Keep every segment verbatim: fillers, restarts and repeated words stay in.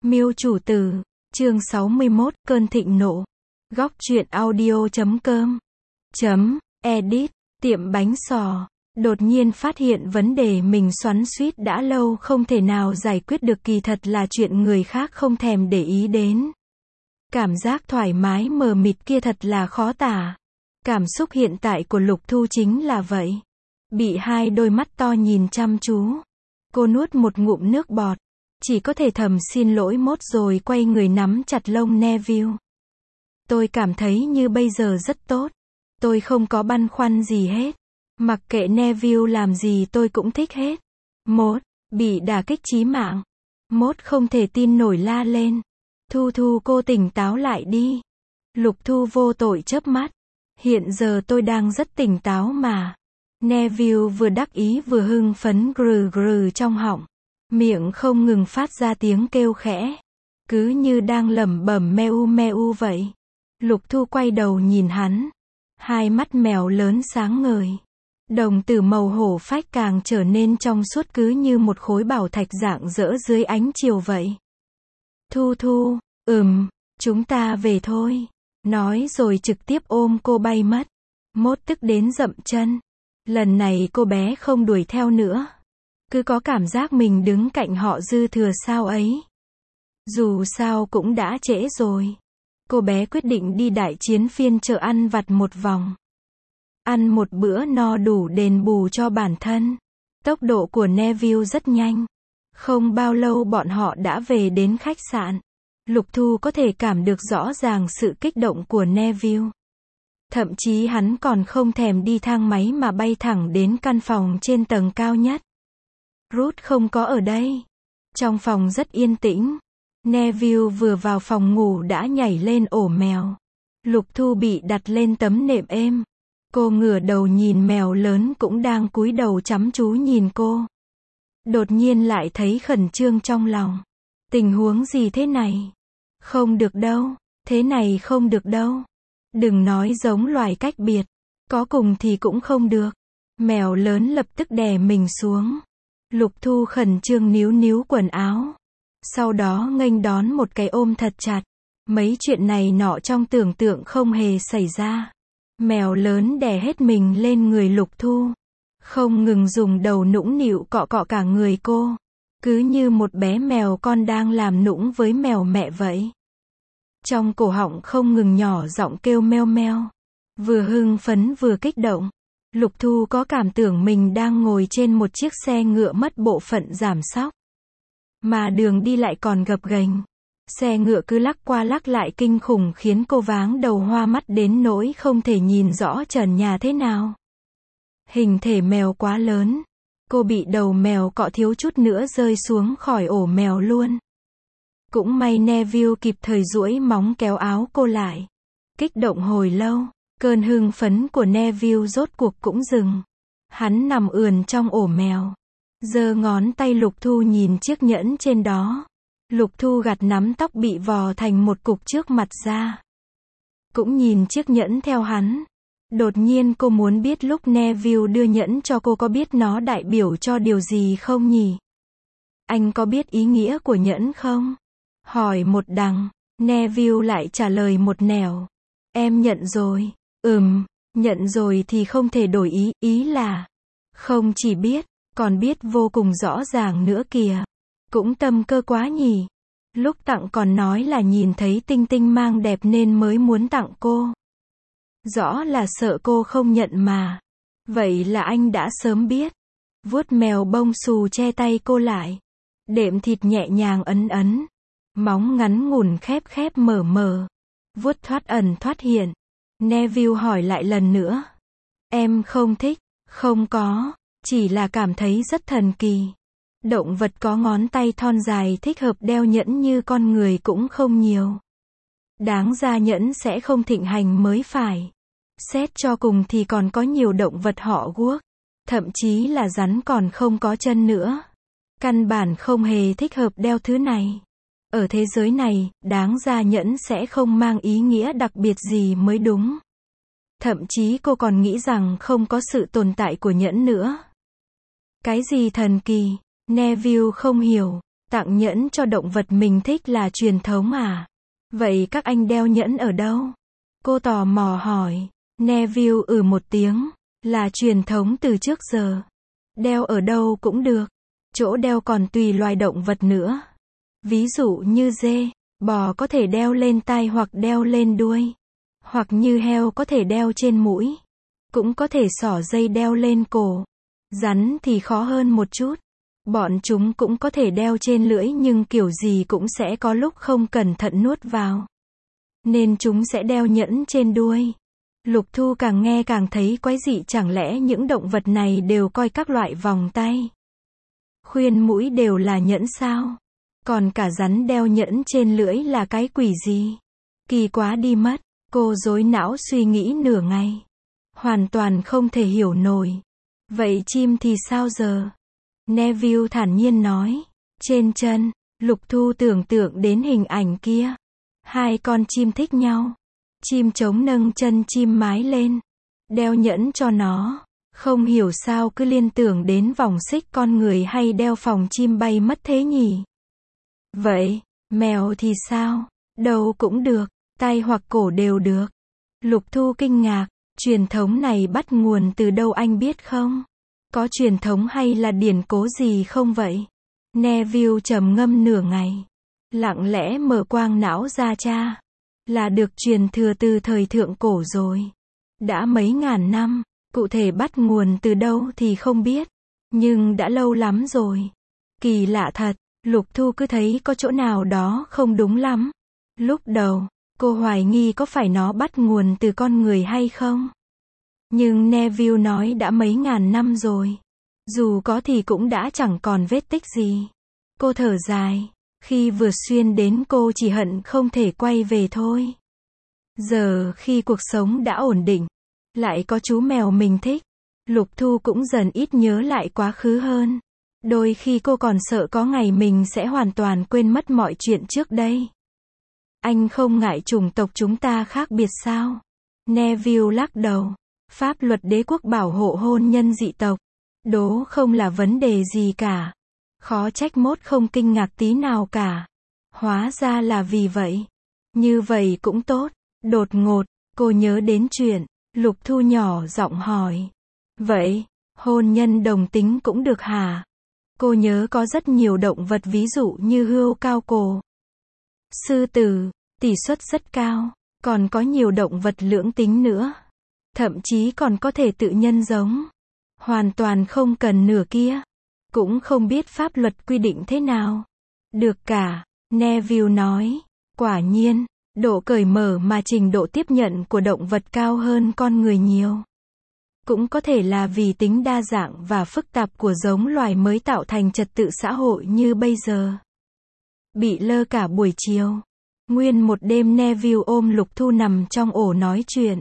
Miêu chủ tử, chương sáu mươi mốt, cơn thịnh nộ. Góc truyện audio chấm com chấm edit, tiệm bánh xò. Đột nhiên phát hiện vấn đề mình xoắn xuýt đã lâu không thể nào giải quyết được, kỳ thật là chuyện người khác không thèm để ý đến. Cảm giác thoải mái mờ mịt kia thật là khó tả. Cảm xúc hiện tại của Lục Thu chính là vậy. Bị hai đôi mắt to nhìn chăm chú. Cô nuốt một ngụm nước bọt. Chỉ có thể thầm xin lỗi mốt rồi quay người nắm chặt lông Neville. Tôi cảm thấy như bây giờ rất tốt. Tôi không có băn khoăn gì hết. Mặc kệ Neville làm gì tôi cũng thích hết. Mốt, bị đả kích chí mạng. Mốt không thể tin nổi la lên. Thu Thu, cô tỉnh táo lại đi. Lục Thu vô tội chớp mắt. Hiện giờ tôi đang rất tỉnh táo mà. Neville vừa đắc ý vừa hưng phấn grừ grừ trong họng. Miệng không ngừng phát ra tiếng kêu khẽ. Cứ như đang lẩm bẩm meo meo vậy. Lục Thu quay đầu nhìn hắn. Hai mắt mèo lớn sáng ngời. Đồng tử màu hổ phách càng trở nên trong suốt, cứ như một khối bảo thạch rạng rỡ dưới ánh chiều vậy. Thu Thu, ừm, chúng ta về thôi. Nói rồi trực tiếp ôm cô bay mất. Mốt tức đến dậm chân. Lần này cô bé không đuổi theo nữa. Cứ có cảm giác mình đứng cạnh họ dư thừa sao ấy. Dù sao cũng đã trễ rồi. Cô bé quyết định đi đại chiến phiên chợ ăn vặt một vòng. Ăn một bữa no đủ đền bù cho bản thân. Tốc độ của Neville rất nhanh. Không bao lâu bọn họ đã về đến khách sạn. Lục Thu có thể cảm được rõ ràng sự kích động của Neville. Thậm chí hắn còn không thèm đi thang máy mà bay thẳng đến căn phòng trên tầng cao nhất. Ruth không có ở đây. Trong phòng rất yên tĩnh. Neville vừa vào phòng ngủ đã nhảy lên ổ mèo. Lục Thu bị đặt lên tấm nệm êm. Cô ngửa đầu nhìn mèo lớn cũng đang cúi đầu chăm chú nhìn cô. Đột nhiên lại thấy khẩn trương trong lòng. Tình huống gì thế này? Không được đâu. Thế này không được đâu. Đừng nói giống loài cách biệt. Có cùng thì cũng không được. Mèo lớn lập tức đè mình xuống. Lục Thu khẩn trương níu níu quần áo. Sau đó nghênh đón một cái ôm thật chặt. Mấy chuyện này nọ trong tưởng tượng không hề xảy ra. Mèo lớn đè hết mình lên người Lục Thu. Không ngừng dùng đầu nũng nịu cọ cọ cả người cô. Cứ như một bé mèo con đang làm nũng với mèo mẹ vậy. Trong cổ họng không ngừng nhỏ giọng kêu meo meo. Vừa hưng phấn vừa kích động. Lục Thu có cảm tưởng mình đang ngồi trên một chiếc xe ngựa mất bộ phận giảm xóc. Mà đường đi lại còn gập ghềnh. Xe ngựa cứ lắc qua lắc lại kinh khủng khiến cô váng đầu hoa mắt đến nỗi không thể nhìn rõ trần nhà thế nào. Hình thể mèo quá lớn. Cô bị đầu mèo cọ thiếu chút nữa rơi xuống khỏi ổ mèo luôn. Cũng may Neville kịp thời duỗi móng kéo áo cô lại. Kích động hồi lâu, cơn hưng phấn của Neville rốt cuộc cũng dừng. Hắn nằm ườn trong ổ mèo. Giơ ngón tay Lục Thu nhìn chiếc nhẫn trên đó. Lục Thu gạt nắm tóc bị vò thành một cục trước mặt ra. Cũng nhìn chiếc nhẫn theo hắn. Đột nhiên cô muốn biết lúc Neville đưa nhẫn cho cô có biết nó đại biểu cho điều gì không nhỉ? Anh có biết ý nghĩa của nhẫn không? Hỏi một đằng, Neville lại trả lời một nẻo. Em nhận rồi. Ừm, nhận rồi thì không thể đổi ý, ý là không chỉ biết, còn biết vô cùng rõ ràng nữa kìa. Cũng tâm cơ quá nhỉ. Lúc tặng còn nói là nhìn thấy tinh tinh mang đẹp nên mới muốn tặng cô. Rõ là sợ cô không nhận mà. Vậy là anh đã sớm biết. Vuốt mèo bông xù che tay cô lại. Đệm thịt nhẹ nhàng ấn ấn. Móng ngắn ngủn khép khép mở mở. Vuốt thoát ẩn thoát hiện. Neville hỏi lại lần nữa. Em không thích? Không có. Chỉ là cảm thấy rất thần kỳ. Động vật có ngón tay thon dài thích hợp đeo nhẫn như con người cũng không nhiều. Đáng ra nhẫn sẽ không thịnh hành mới phải. Xét cho cùng thì còn có nhiều động vật họ guốc. Thậm chí là rắn còn không có chân nữa. Căn bản không hề thích hợp đeo thứ này. Ở thế giới này, đáng ra nhẫn sẽ không mang ý nghĩa đặc biệt gì mới đúng. Thậm chí cô còn nghĩ rằng không có sự tồn tại của nhẫn nữa. Cái gì thần kỳ? Neville không hiểu. Tặng nhẫn cho động vật mình thích là truyền thống à? Vậy các anh đeo nhẫn ở đâu? Cô tò mò hỏi. Neville ừ một tiếng. Là truyền thống từ trước giờ. Đeo ở đâu cũng được. Chỗ đeo còn tùy loài động vật nữa. Ví dụ như dê, bò có thể đeo lên tai hoặc đeo lên đuôi. Hoặc như heo có thể đeo trên mũi. Cũng có thể xỏ dây đeo lên cổ. Rắn thì khó hơn một chút. Bọn chúng cũng có thể đeo trên lưỡi nhưng kiểu gì cũng sẽ có lúc không cẩn thận nuốt vào. Nên chúng sẽ đeo nhẫn trên đuôi. Lục Thu càng nghe càng thấy quái dị, chẳng lẽ những động vật này đều coi các loại vòng tay, khuyên mũi đều là nhẫn sao? Còn cả rắn đeo nhẫn trên lưỡi là cái quỷ gì? Kỳ quá đi mất. Cô rối não suy nghĩ nửa ngày. Hoàn toàn không thể hiểu nổi. Vậy chim thì sao giờ? Neville thản nhiên nói. Trên chân, Lục Thu tưởng tượng đến hình ảnh kia. Hai con chim thích nhau. Chim trống nâng chân chim mái lên. Đeo nhẫn cho nó. Không hiểu sao cứ liên tưởng đến vòng xích con người hay đeo phòng chim bay mất thế nhỉ? Vậy, mèo thì sao? Đầu cũng được, tay hoặc cổ đều được. Lục Thu kinh ngạc. Truyền thống này bắt nguồn từ đâu anh biết không? Có truyền thống hay là điển cố gì không vậy? Neville trầm ngâm nửa ngày. Lặng lẽ mở quang não ra cha. Là được truyền thừa từ thời thượng cổ rồi. Đã mấy ngàn năm, cụ thể bắt nguồn từ đâu thì không biết. Nhưng đã lâu lắm rồi. Kỳ lạ thật, Lục Thu cứ thấy có chỗ nào đó không đúng lắm. Lúc đầu, cô hoài nghi có phải nó bắt nguồn từ con người hay không. Nhưng Neville nói đã mấy ngàn năm rồi. Dù có thì cũng đã chẳng còn vết tích gì. Cô thở dài. Khi vừa xuyên đến cô chỉ hận không thể quay về thôi. Giờ khi cuộc sống đã ổn định, lại có chú mèo mình thích, Lục Thu cũng dần ít nhớ lại quá khứ hơn. Đôi khi cô còn sợ có ngày mình sẽ hoàn toàn quên mất mọi chuyện trước đây. Anh không ngại chủng tộc chúng ta khác biệt sao? Neville lắc đầu. Pháp luật đế quốc bảo hộ hôn nhân dị tộc. Đố không là vấn đề gì cả. Khó trách Mốt không kinh ngạc tí nào cả. Hóa ra là vì vậy. Như vậy cũng tốt. Đột ngột, cô nhớ đến chuyện. Lục Thu nhỏ giọng hỏi. Vậy, hôn nhân đồng tính cũng được hả? Cô nhớ có rất nhiều động vật ví dụ như hươu cao cổ, sư tử, tỷ suất rất cao. Còn có nhiều động vật lưỡng tính nữa. Thậm chí còn có thể tự nhân giống. Hoàn toàn không cần nửa kia. Cũng không biết pháp luật quy định thế nào. Được cả, Neville nói. Quả nhiên, độ cởi mở mà trình độ tiếp nhận của động vật cao hơn con người nhiều. Cũng có thể là vì tính đa dạng và phức tạp của giống loài mới tạo thành trật tự xã hội như bây giờ. Bị lơ cả buổi chiều. Nguyên một đêm Neville ôm Lục Thu nằm trong ổ nói chuyện.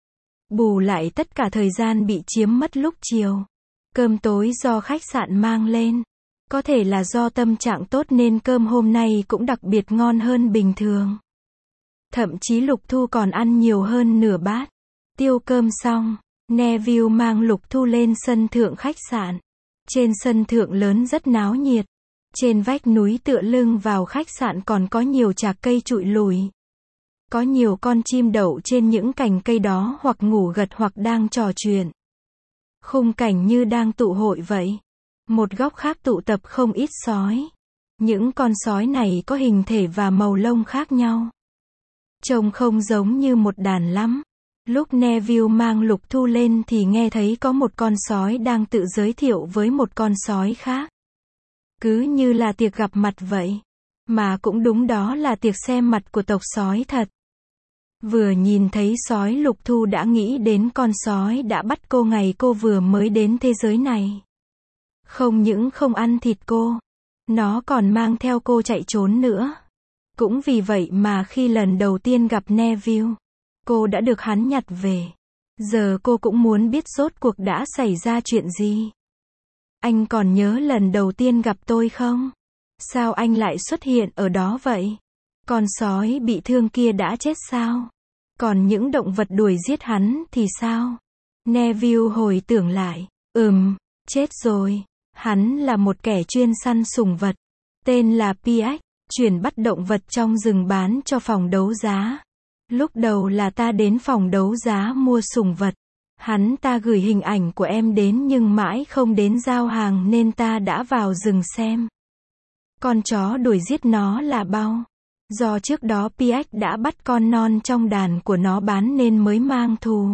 Bù lại tất cả thời gian bị chiếm mất lúc chiều. Cơm tối do khách sạn mang lên. Có thể là do tâm trạng tốt nên cơm hôm nay cũng đặc biệt ngon hơn bình thường. Thậm chí Lục Thu còn ăn nhiều hơn nửa bát. Tiêu cơm xong, Neville mang Lục Thu lên sân thượng khách sạn. Trên sân thượng lớn rất náo nhiệt. Trên vách núi tựa lưng vào khách sạn còn có nhiều trạc cây trụi lùi. Có nhiều con chim đậu trên những cành cây đó hoặc ngủ gật hoặc đang trò chuyện. Khung cảnh như đang tụ hội vậy. Một góc khác tụ tập không ít sói. Những con sói này có hình thể và màu lông khác nhau. Trông không giống như một đàn lắm. Lúc Neville mang Lục Thu lên thì nghe thấy có một con sói đang tự giới thiệu với một con sói khác. Cứ như là tiệc gặp mặt vậy. Mà cũng đúng, đó là tiệc xem mặt của tộc sói thật. Vừa nhìn thấy sói, Lục Thu đã nghĩ đến con sói đã bắt cô ngày cô vừa mới đến thế giới này. Không những không ăn thịt cô, nó còn mang theo cô chạy trốn nữa. Cũng vì vậy mà khi lần đầu tiên gặp Neville, cô đã được hắn nhặt về. Giờ cô cũng muốn biết rốt cuộc đã xảy ra chuyện gì. Anh còn nhớ lần đầu tiên gặp tôi không? Sao anh lại xuất hiện ở đó vậy? Con sói bị thương kia đã chết sao? Còn những động vật đuổi giết hắn thì sao? Neville hồi tưởng lại. Ừm, chết rồi. Hắn là một kẻ chuyên săn sủng vật. tên là pê ích, chuyển bắt động vật trong rừng bán cho phòng đấu giá. Lúc đầu là ta đến phòng đấu giá mua sủng vật. Hắn ta gửi hình ảnh của em đến nhưng mãi không đến giao hàng nên ta đã vào rừng xem. Con chó đuổi giết nó là Bao. Do trước đó pê ích đã bắt con non trong đàn của nó bán nên mới mang thù.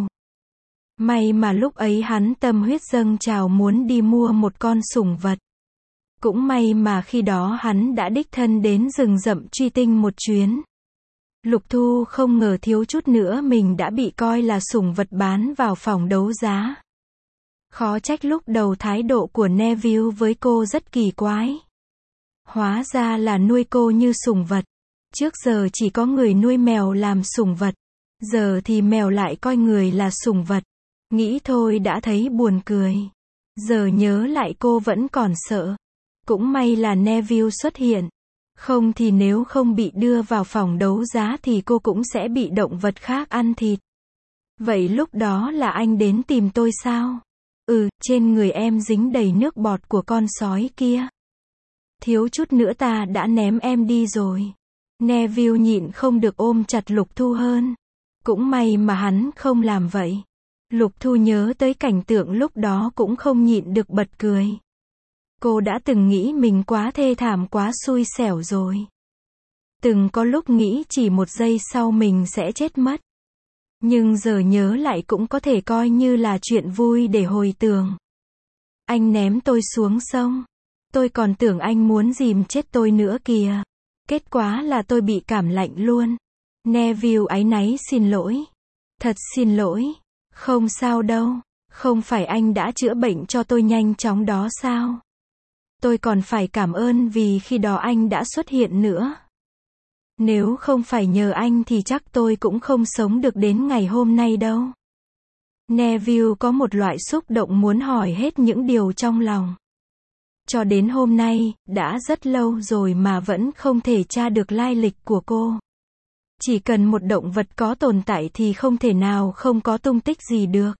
May mà lúc ấy hắn tâm huyết dâng trào muốn đi mua một con sủng vật. Cũng may mà khi đó hắn đã đích thân đến rừng rậm truy tinh một chuyến. Lục Thu không ngờ thiếu chút nữa mình đã bị coi là sủng vật bán vào phòng đấu giá. Khó trách lúc đầu thái độ của Neville với cô rất kỳ quái. Hóa ra là nuôi cô như sủng vật. Trước giờ chỉ có người nuôi mèo làm sủng vật. Giờ thì mèo lại coi người là sủng vật. Nghĩ thôi đã thấy buồn cười. Giờ nhớ lại cô vẫn còn sợ. Cũng may là Neville xuất hiện. Không thì nếu không bị đưa vào phòng đấu giá thì cô cũng sẽ bị động vật khác ăn thịt. Vậy lúc đó là anh đến tìm tôi sao? Ừ, trên người em dính đầy nước bọt của con sói kia. Thiếu chút nữa ta đã ném em đi rồi. Neville nhịn không được ôm chặt Lục Thu hơn. Cũng may mà hắn không làm vậy. Lục Thu nhớ tới cảnh tượng lúc đó cũng không nhịn được bật cười. Cô đã từng nghĩ mình quá thê thảm quá xui xẻo rồi. Từng có lúc nghĩ chỉ một giây sau mình sẽ chết mất. Nhưng giờ nhớ lại cũng có thể coi như là chuyện vui để hồi tưởng. Anh ném tôi xuống sông. Tôi còn tưởng anh muốn dìm chết tôi nữa kìa. Kết quả là tôi bị cảm lạnh luôn. Neville áy náy xin lỗi. Thật xin lỗi. Không sao đâu. Không phải anh đã chữa bệnh cho tôi nhanh chóng đó sao? Tôi còn phải cảm ơn vì khi đó anh đã xuất hiện nữa. Nếu không phải nhờ anh thì chắc tôi cũng không sống được đến ngày hôm nay đâu. Neville có một loại xúc động muốn hỏi hết những điều trong lòng. Cho đến hôm nay, đã rất lâu rồi mà vẫn không thể tra được lai lịch của cô. Chỉ cần một động vật có tồn tại thì không thể nào không có tung tích gì được.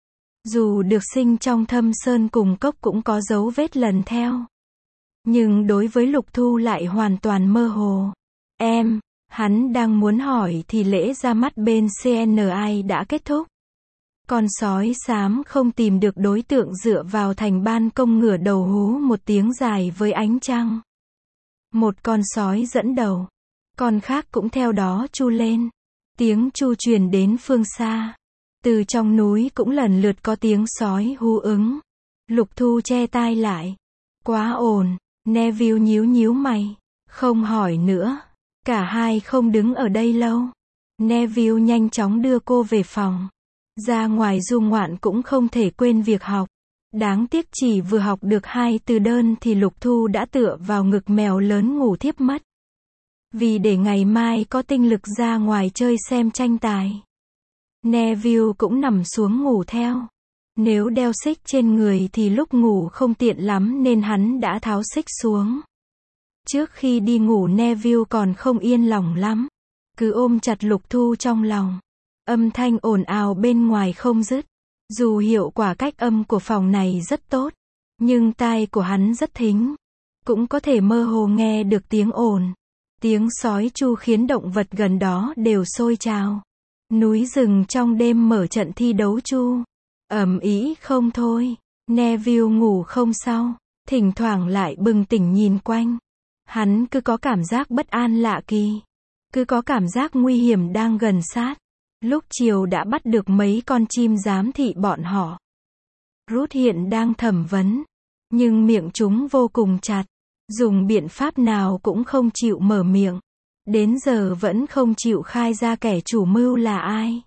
Dù được sinh trong thâm sơn cùng cốc cũng có dấu vết lần theo. Nhưng đối với Lục Thu lại hoàn toàn mơ hồ. Em, hắn đang muốn hỏi thì lễ ra mắt bên xê en i đã kết thúc. Con sói xám không tìm được đối tượng dựa vào thành ban công ngửa đầu hú một tiếng dài với ánh trăng. Một con sói dẫn đầu. Con khác cũng theo đó chu lên. Tiếng chu truyền đến phương xa. Từ trong núi cũng lần lượt có tiếng sói hú ứng. Lục Thu che tai lại. Quá ồn. Neville nhíu nhíu mày. Không hỏi nữa. Cả hai không đứng ở đây lâu. Neville nhanh chóng đưa cô về phòng. Ra ngoài du ngoạn cũng không thể quên việc học. Đáng tiếc chỉ vừa học được hai từ đơn thì Lục Thu đã tựa vào ngực mèo lớn ngủ thiếp mất. Vì để ngày mai có tinh lực ra ngoài chơi xem tranh tài. Neville cũng nằm xuống ngủ theo. Nếu đeo xích trên người thì lúc ngủ không tiện lắm nên hắn đã tháo xích xuống. Trước khi đi ngủ Neville còn không yên lòng lắm. Cứ ôm chặt Lục Thu trong lòng. Âm thanh ồn ào bên ngoài không dứt. Dù hiệu quả cách âm của phòng này rất tốt. Nhưng tai của hắn rất thính. Cũng có thể mơ hồ nghe được tiếng ồn. Tiếng sói chu khiến động vật gần đó đều sôi trào. Núi rừng trong đêm mở trận thi đấu chu. Ầm ĩ không thôi. Neville ngủ không sau. Thỉnh thoảng lại bừng tỉnh nhìn quanh. Hắn cứ có cảm giác bất an lạ kỳ. Cứ có cảm giác nguy hiểm đang gần sát. Lúc chiều đã bắt được mấy con chim giám thị bọn họ. Ruth hiện đang thẩm vấn. Nhưng miệng chúng vô cùng chặt. Dùng biện pháp nào cũng không chịu mở miệng. Đến giờ vẫn không chịu khai ra kẻ chủ mưu là ai.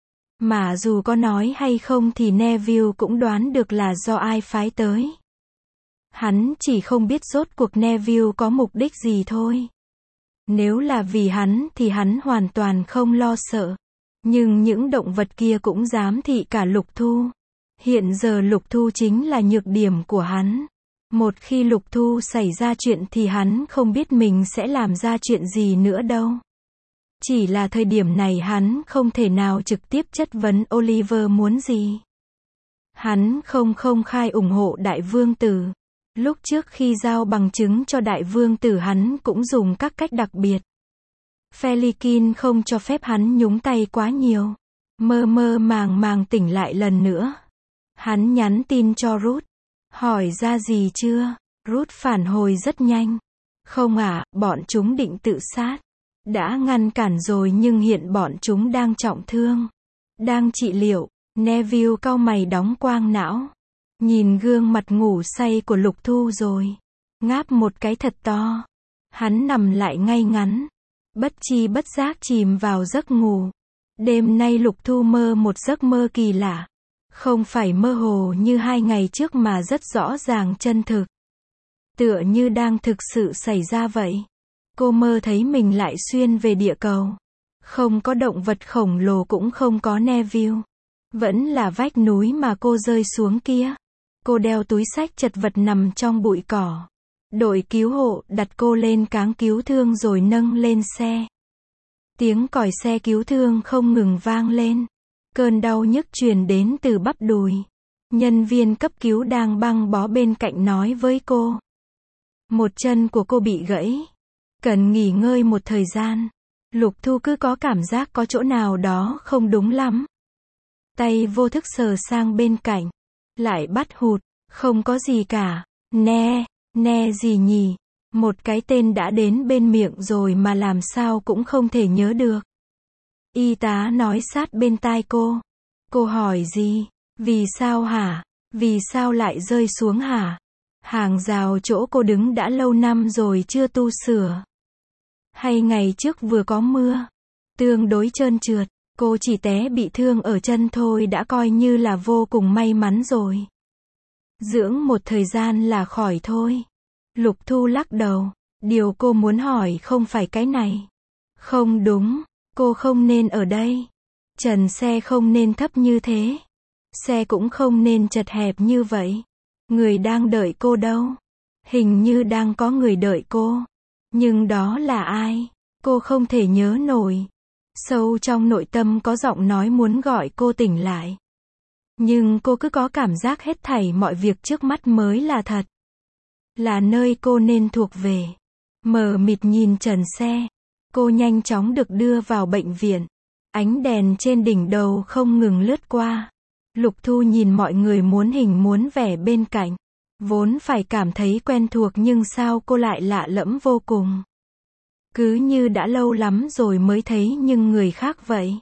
Mà dù có nói hay không thì Neville cũng đoán được là do ai phái tới. Hắn chỉ không biết rốt cuộc Neville có mục đích gì thôi. Nếu là vì hắn thì hắn hoàn toàn không lo sợ. Nhưng những động vật kia cũng dám thị cả Lục Thu. Hiện giờ Lục Thu chính là nhược điểm của hắn. Một khi Lục Thu xảy ra chuyện thì hắn không biết mình sẽ làm ra chuyện gì nữa đâu. Chỉ là thời điểm này hắn không thể nào trực tiếp chất vấn Oliver muốn gì. Hắn không công khai ủng hộ đại vương tử. Lúc trước khi giao bằng chứng cho đại vương tử hắn cũng dùng các cách đặc biệt. Felikin không cho phép hắn nhúng tay quá nhiều. Mơ mơ màng màng tỉnh lại lần nữa. Hắn nhắn tin cho Ruth. Hỏi ra gì chưa? Ruth phản hồi rất nhanh. Không ạ, à, bọn chúng định tự sát. Đã ngăn cản rồi nhưng hiện bọn chúng đang trọng thương. Đang trị liệu. Neville cau mày đóng quang não. Nhìn gương mặt ngủ say của Lục Thu rồi. Ngáp một cái thật to. Hắn nằm lại ngay ngắn. Bất chi bất giác chìm vào giấc ngủ. Đêm nay Lục Thu mơ một giấc mơ kỳ lạ. Không phải mơ hồ như hai ngày trước mà rất rõ ràng chân thực. Tựa như đang thực sự xảy ra vậy. Cô mơ thấy mình lại xuyên về địa cầu. Không có động vật khổng lồ cũng không có Neville. Vẫn là vách núi mà cô rơi xuống kia. Cô đeo túi xách chật vật nằm trong bụi cỏ. Đội cứu hộ đặt cô lên cáng cứu thương rồi nâng lên xe. Tiếng còi xe cứu thương không ngừng vang lên. Cơn đau nhức truyền đến từ bắp đùi. Nhân viên cấp cứu đang băng bó bên cạnh nói với cô. Một chân của cô bị gãy. Cần nghỉ ngơi một thời gian. Lục Thu cứ có cảm giác có chỗ nào đó không đúng lắm. Tay vô thức sờ sang bên cạnh. Lại bắt hụt. Không có gì cả. Ne, ne gì nhỉ? Một cái tên đã đến bên miệng rồi mà làm sao cũng không thể nhớ được. Y tá nói sát bên tai cô. Cô hỏi gì? Vì sao hả? Vì sao lại rơi xuống hả? Hàng rào chỗ cô đứng đã lâu năm rồi chưa tu sửa. Hay ngày trước vừa có mưa. Tương đối trơn trượt. Cô chỉ té bị thương ở chân thôi đã coi như là vô cùng may mắn rồi. Dưỡng một thời gian là khỏi thôi. Lục Thu lắc đầu. Điều cô muốn hỏi không phải cái này. Không đúng. Cô không nên ở đây. Trần xe không nên thấp như thế. Xe cũng không nên chật hẹp như vậy. Người đang đợi cô đâu? Hình như đang có người đợi cô. Nhưng đó là ai? Cô không thể nhớ nổi. Sâu trong nội tâm có giọng nói muốn gọi cô tỉnh lại. Nhưng cô cứ có cảm giác hết thảy mọi việc trước mắt mới là thật. Là nơi cô nên thuộc về. Mờ mịt nhìn trần xe. Cô nhanh chóng được đưa vào bệnh viện. Ánh đèn trên đỉnh đầu không ngừng lướt qua. Lục Thu nhìn mọi người muốn hình muốn vẻ bên cạnh. Vốn phải cảm thấy quen thuộc nhưng sao cô lại lạ lẫm vô cùng. Cứ như đã lâu lắm rồi mới thấy nhưng người khác vậy.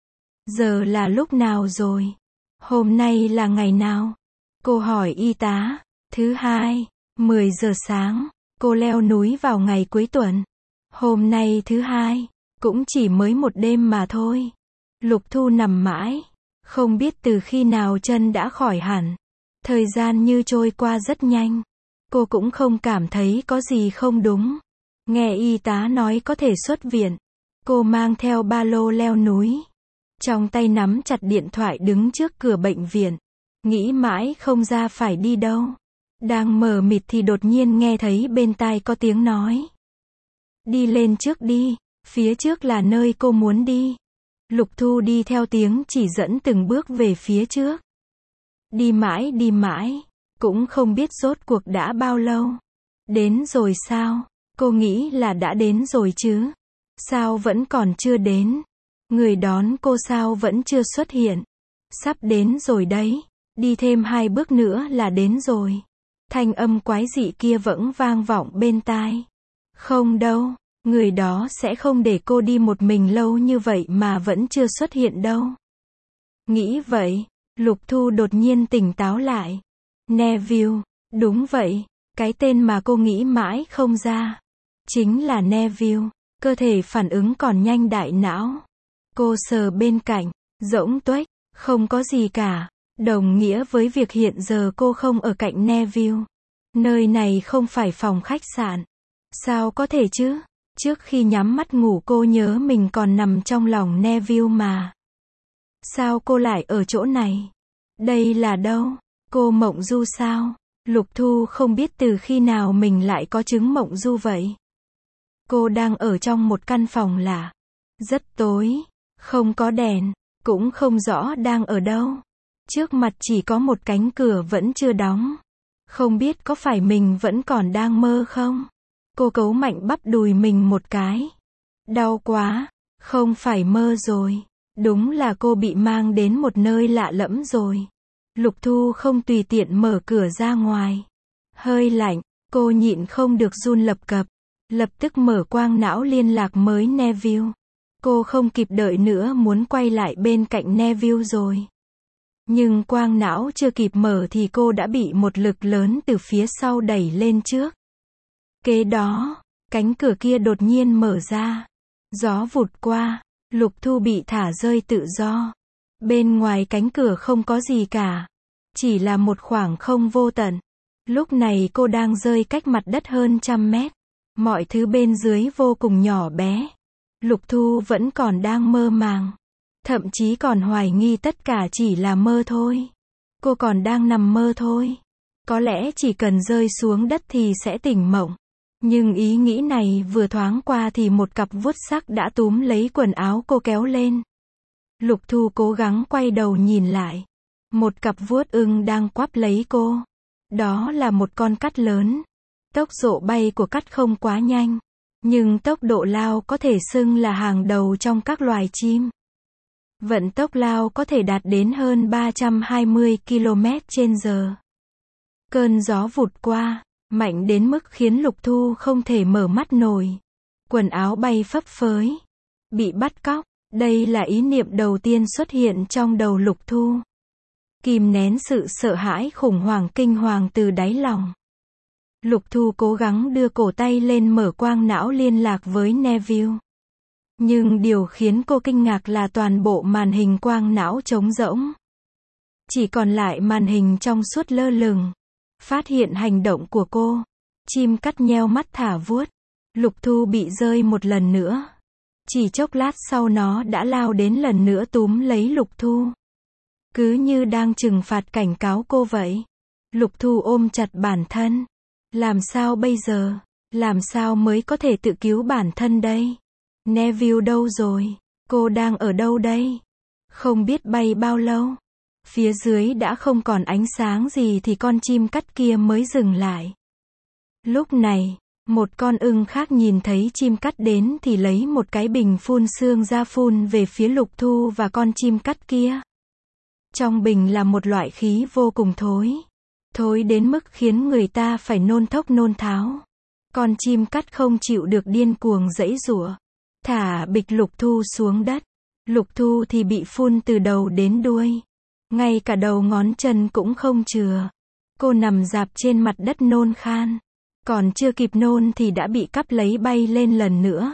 Giờ là lúc nào rồi? Hôm nay là ngày nào? Cô hỏi y tá. Thứ hai, mười giờ sáng. Cô leo núi vào ngày cuối tuần. Hôm nay thứ hai, cũng chỉ mới một đêm mà thôi. Lục Thu nằm mãi. Không biết từ khi nào chân đã khỏi hẳn. Thời gian như trôi qua rất nhanh. Cô cũng không cảm thấy có gì không đúng. Nghe y tá nói có thể xuất viện. Cô mang theo ba lô leo núi. Trong tay nắm chặt điện thoại đứng trước cửa bệnh viện. Nghĩ mãi không ra phải đi đâu. Đang mờ mịt thì đột nhiên nghe thấy bên tai có tiếng nói. Đi lên trước đi. Phía trước là nơi cô muốn đi. Lục Thu đi theo tiếng chỉ dẫn từng bước về phía trước. Đi mãi đi mãi. Cũng không biết rốt cuộc đã bao lâu. Đến rồi sao? Cô nghĩ là đã đến rồi chứ. Sao vẫn còn chưa đến? Người đón cô sao vẫn chưa xuất hiện? Sắp đến rồi đấy. Đi thêm hai bước nữa là đến rồi. Thanh âm quái dị kia vẫn vang vọng bên tai. Không đâu. Người đó sẽ không để cô đi một mình lâu như vậy mà vẫn chưa xuất hiện đâu. Nghĩ vậy, Lục Thu đột nhiên tỉnh táo lại. Neville, đúng vậy, cái tên mà cô nghĩ mãi không ra. Chính là Neville, cơ thể phản ứng còn nhanh đại não. Cô sờ bên cạnh, rỗng tuếch, không có gì cả, đồng nghĩa với việc hiện giờ cô không ở cạnh Neville. Nơi này không phải phòng khách sạn. Sao có thể chứ? Trước khi nhắm mắt ngủ cô nhớ mình còn nằm trong lòng Neville mà. Sao cô lại ở chỗ này? Đây là đâu? Cô mộng du sao? Lục Thu không biết từ khi nào mình lại có chứng mộng du vậy. Cô đang ở trong một căn phòng lạ. Rất tối, không có đèn, cũng không rõ đang ở đâu. Trước mặt chỉ có một cánh cửa vẫn chưa đóng. Không biết có phải mình vẫn còn đang mơ không? Cô cấu mạnh bắp đùi mình một cái. Đau quá, không phải mơ rồi. Đúng là cô bị mang đến một nơi lạ lẫm rồi. Lục Thu không tùy tiện mở cửa ra ngoài. Hơi lạnh, cô nhịn không được run lập cập. Lập tức mở quang não liên lạc mới Neville. Cô không kịp đợi nữa muốn quay lại bên cạnh Neville rồi. Nhưng quang não chưa kịp mở thì cô đã bị một lực lớn từ phía sau đẩy lên trước. Kế đó, cánh cửa kia đột nhiên mở ra. Gió vụt qua, Lục Thu bị thả rơi tự do. Bên ngoài cánh cửa không có gì cả. Chỉ là một khoảng không vô tận. Lúc này cô đang rơi cách mặt đất hơn trăm mét. Mọi thứ bên dưới vô cùng nhỏ bé. Lục Thu vẫn còn đang mơ màng. Thậm chí còn hoài nghi tất cả chỉ là mơ thôi. Cô còn đang nằm mơ thôi. Có lẽ chỉ cần rơi xuống đất thì sẽ tỉnh mộng. Nhưng ý nghĩ này vừa thoáng qua thì một cặp vuốt sắc đã túm lấy quần áo cô kéo lên. Lục Thu cố gắng quay đầu nhìn lại. Một cặp vuốt ưng đang quắp lấy cô. Đó là một con cắt lớn. Tốc độ bay của cắt không quá nhanh. Nhưng tốc độ lao có thể xưng là hàng đầu trong các loài chim. Vận tốc lao có thể đạt đến hơn ba trăm hai mươi ki lô mét trên giờ. Cơn gió vụt qua, mạnh đến mức khiến Lục Thu không thể mở mắt nổi. Quần áo bay phấp phới. Bị bắt cóc, đây là ý niệm đầu tiên xuất hiện trong đầu Lục Thu. Kìm nén sự sợ hãi khủng hoảng kinh hoàng từ đáy lòng. Lục Thu cố gắng đưa cổ tay lên mở quang não liên lạc với Neville. Nhưng điều khiến cô kinh ngạc là toàn bộ màn hình quang não trống rỗng. Chỉ còn lại màn hình trong suốt lơ lửng. Phát hiện hành động của cô. Chim cắt nheo mắt thả vuốt. Lục Thu bị rơi một lần nữa. Chỉ chốc lát sau nó đã lao đến lần nữa túm lấy Lục Thu. Cứ như đang trừng phạt cảnh cáo cô vậy. Lục Thu ôm chặt bản thân. Làm sao bây giờ? Làm sao mới có thể tự cứu bản thân đây? Neville đâu rồi? Cô đang ở đâu đây? Không biết bay bao lâu. Phía dưới đã không còn ánh sáng gì thì con chim cắt kia mới dừng lại. Lúc này, một con ưng khác nhìn thấy chim cắt đến thì lấy một cái bình phun sương ra phun về phía Lục Thu và con chim cắt kia. Trong bình là một loại khí vô cùng thối. Thối đến mức khiến người ta phải nôn thốc nôn tháo. Con chim cắt không chịu được điên cuồng giãy giụa. Thả bịch Lục Thu xuống đất. Lục Thu thì bị phun từ đầu đến đuôi. Ngay cả đầu ngón chân cũng không chừa. Cô nằm rạp trên mặt đất nôn khan. Còn chưa kịp nôn thì đã bị cắp lấy bay lên lần nữa.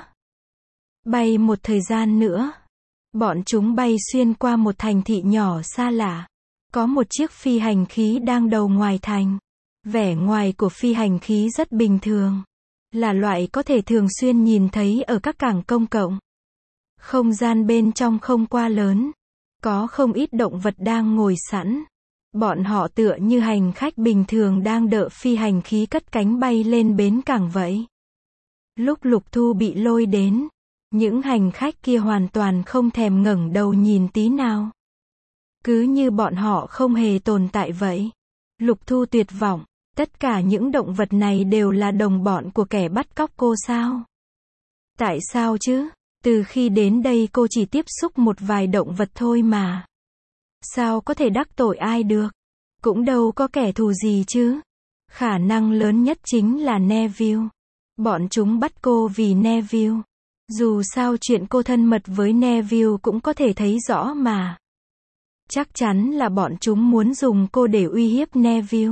Bay một thời gian nữa. Bọn chúng bay xuyên qua một thành thị nhỏ xa lạ. Có một chiếc phi hành khí đang đầu ngoài thành. Vẻ ngoài của phi hành khí rất bình thường. Là loại có thể thường xuyên nhìn thấy ở các cảng công cộng. Không gian bên trong không quá lớn. Có không ít động vật đang ngồi sẵn. Bọn họ tựa như hành khách bình thường đang đợi phi hành khí cất cánh bay lên bến cảng vậy. Lúc Lục Thu bị lôi đến, những hành khách kia hoàn toàn không thèm ngẩng đầu nhìn tí nào. Cứ như bọn họ không hề tồn tại vậy. Lục Thu tuyệt vọng, tất cả những động vật này đều là đồng bọn của kẻ bắt cóc cô sao? Tại sao chứ? Từ khi đến đây cô chỉ tiếp xúc một vài động vật thôi mà. Sao có thể đắc tội ai được? Cũng đâu có kẻ thù gì chứ. Khả năng lớn nhất chính là Neville. Bọn chúng bắt cô vì Neville. Dù sao chuyện cô thân mật với Neville cũng có thể thấy rõ mà. Chắc chắn là bọn chúng muốn dùng cô để uy hiếp Neville.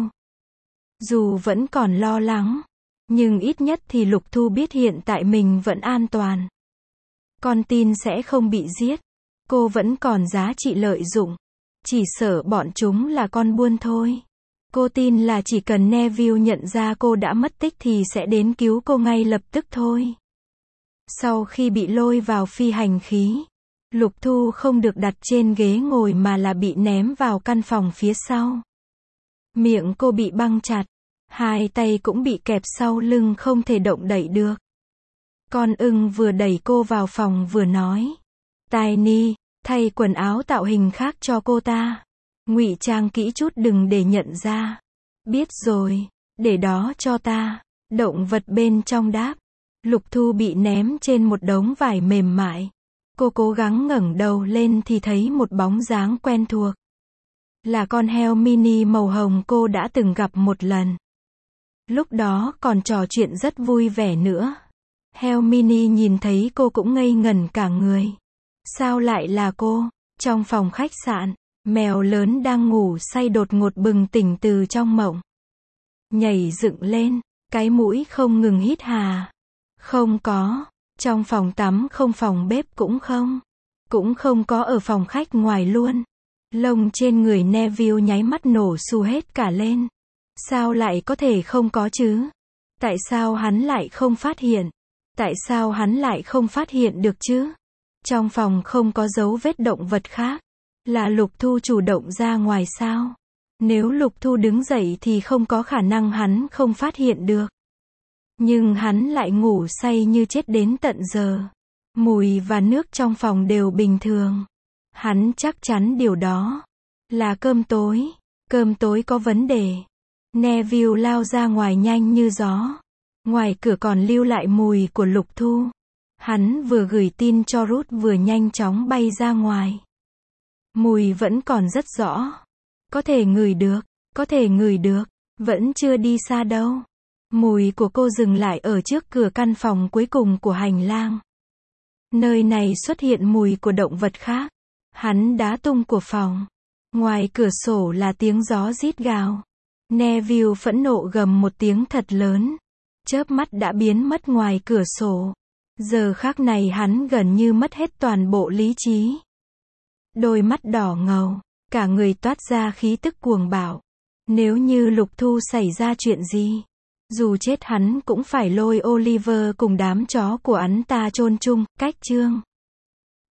Dù vẫn còn lo lắng, nhưng ít nhất thì Lục Thu biết hiện tại mình vẫn an toàn. Con tin sẽ không bị giết. Cô vẫn còn giá trị lợi dụng. Chỉ sợ bọn chúng là con buôn thôi. Cô tin là chỉ cần Neville nhận ra cô đã mất tích thì sẽ đến cứu cô ngay lập tức thôi. Sau khi bị lôi vào phi hành khí, Lục Thu không được đặt trên ghế ngồi mà là bị ném vào căn phòng phía sau. Miệng cô bị băng chặt. Hai tay cũng bị kẹp sau lưng không thể động đậy được. Con ưng vừa đẩy cô vào phòng vừa nói. Tiny, thay quần áo tạo hình khác cho cô ta. Ngụy trang kỹ chút đừng để nhận ra. Biết rồi, để đó cho ta. Động vật bên trong đáp. Lục Thu bị ném trên một đống vải mềm mại. Cô cố gắng ngẩng đầu lên thì thấy một bóng dáng quen thuộc. Là con heo mini màu hồng cô đã từng gặp một lần. Lúc đó còn trò chuyện rất vui vẻ nữa. Heo mini nhìn thấy cô cũng ngây ngẩn cả người. Sao lại là cô? Trong phòng khách sạn, mèo lớn đang ngủ say đột ngột bừng tỉnh từ trong mộng. Nhảy dựng lên, cái mũi không ngừng hít hà. Không có. Trong phòng tắm không, phòng bếp cũng không. Cũng không có ở phòng khách ngoài luôn. Lông trên người Neville nháy mắt nổ xù hết cả lên. Sao lại có thể không có chứ? Tại sao hắn lại không phát hiện? Tại sao hắn lại không phát hiện được chứ? Trong phòng không có dấu vết động vật khác. Là Lục Thu chủ động ra ngoài sao? Nếu Lục Thu đứng dậy thì không có khả năng hắn không phát hiện được. Nhưng hắn lại ngủ say như chết đến tận giờ. Mùi và nước trong phòng đều bình thường. Hắn chắc chắn điều đó là cơm tối. Cơm tối có vấn đề. Neville lao ra ngoài nhanh như gió. Ngoài cửa còn lưu lại mùi của Lục Thu. Hắn vừa gửi tin cho Ruth vừa nhanh chóng bay ra ngoài. Mùi vẫn còn rất rõ. Có thể ngửi được, có thể ngửi được, vẫn chưa đi xa đâu. Mùi của cô dừng lại ở trước cửa căn phòng cuối cùng của hành lang. Nơi này xuất hiện mùi của động vật khác. Hắn đá tung của phòng. Ngoài cửa sổ là tiếng gió rít gào. Neville phẫn nộ gầm một tiếng thật lớn. Chớp mắt đã biến mất ngoài cửa sổ. Giờ khắc này hắn gần như mất hết toàn bộ lý trí. Đôi mắt đỏ ngầu, cả người toát ra khí tức cuồng bạo. Nếu như Lục Thu xảy ra chuyện gì, dù chết hắn cũng phải lôi Oliver cùng đám chó của hắn ta chôn chung. Cách chương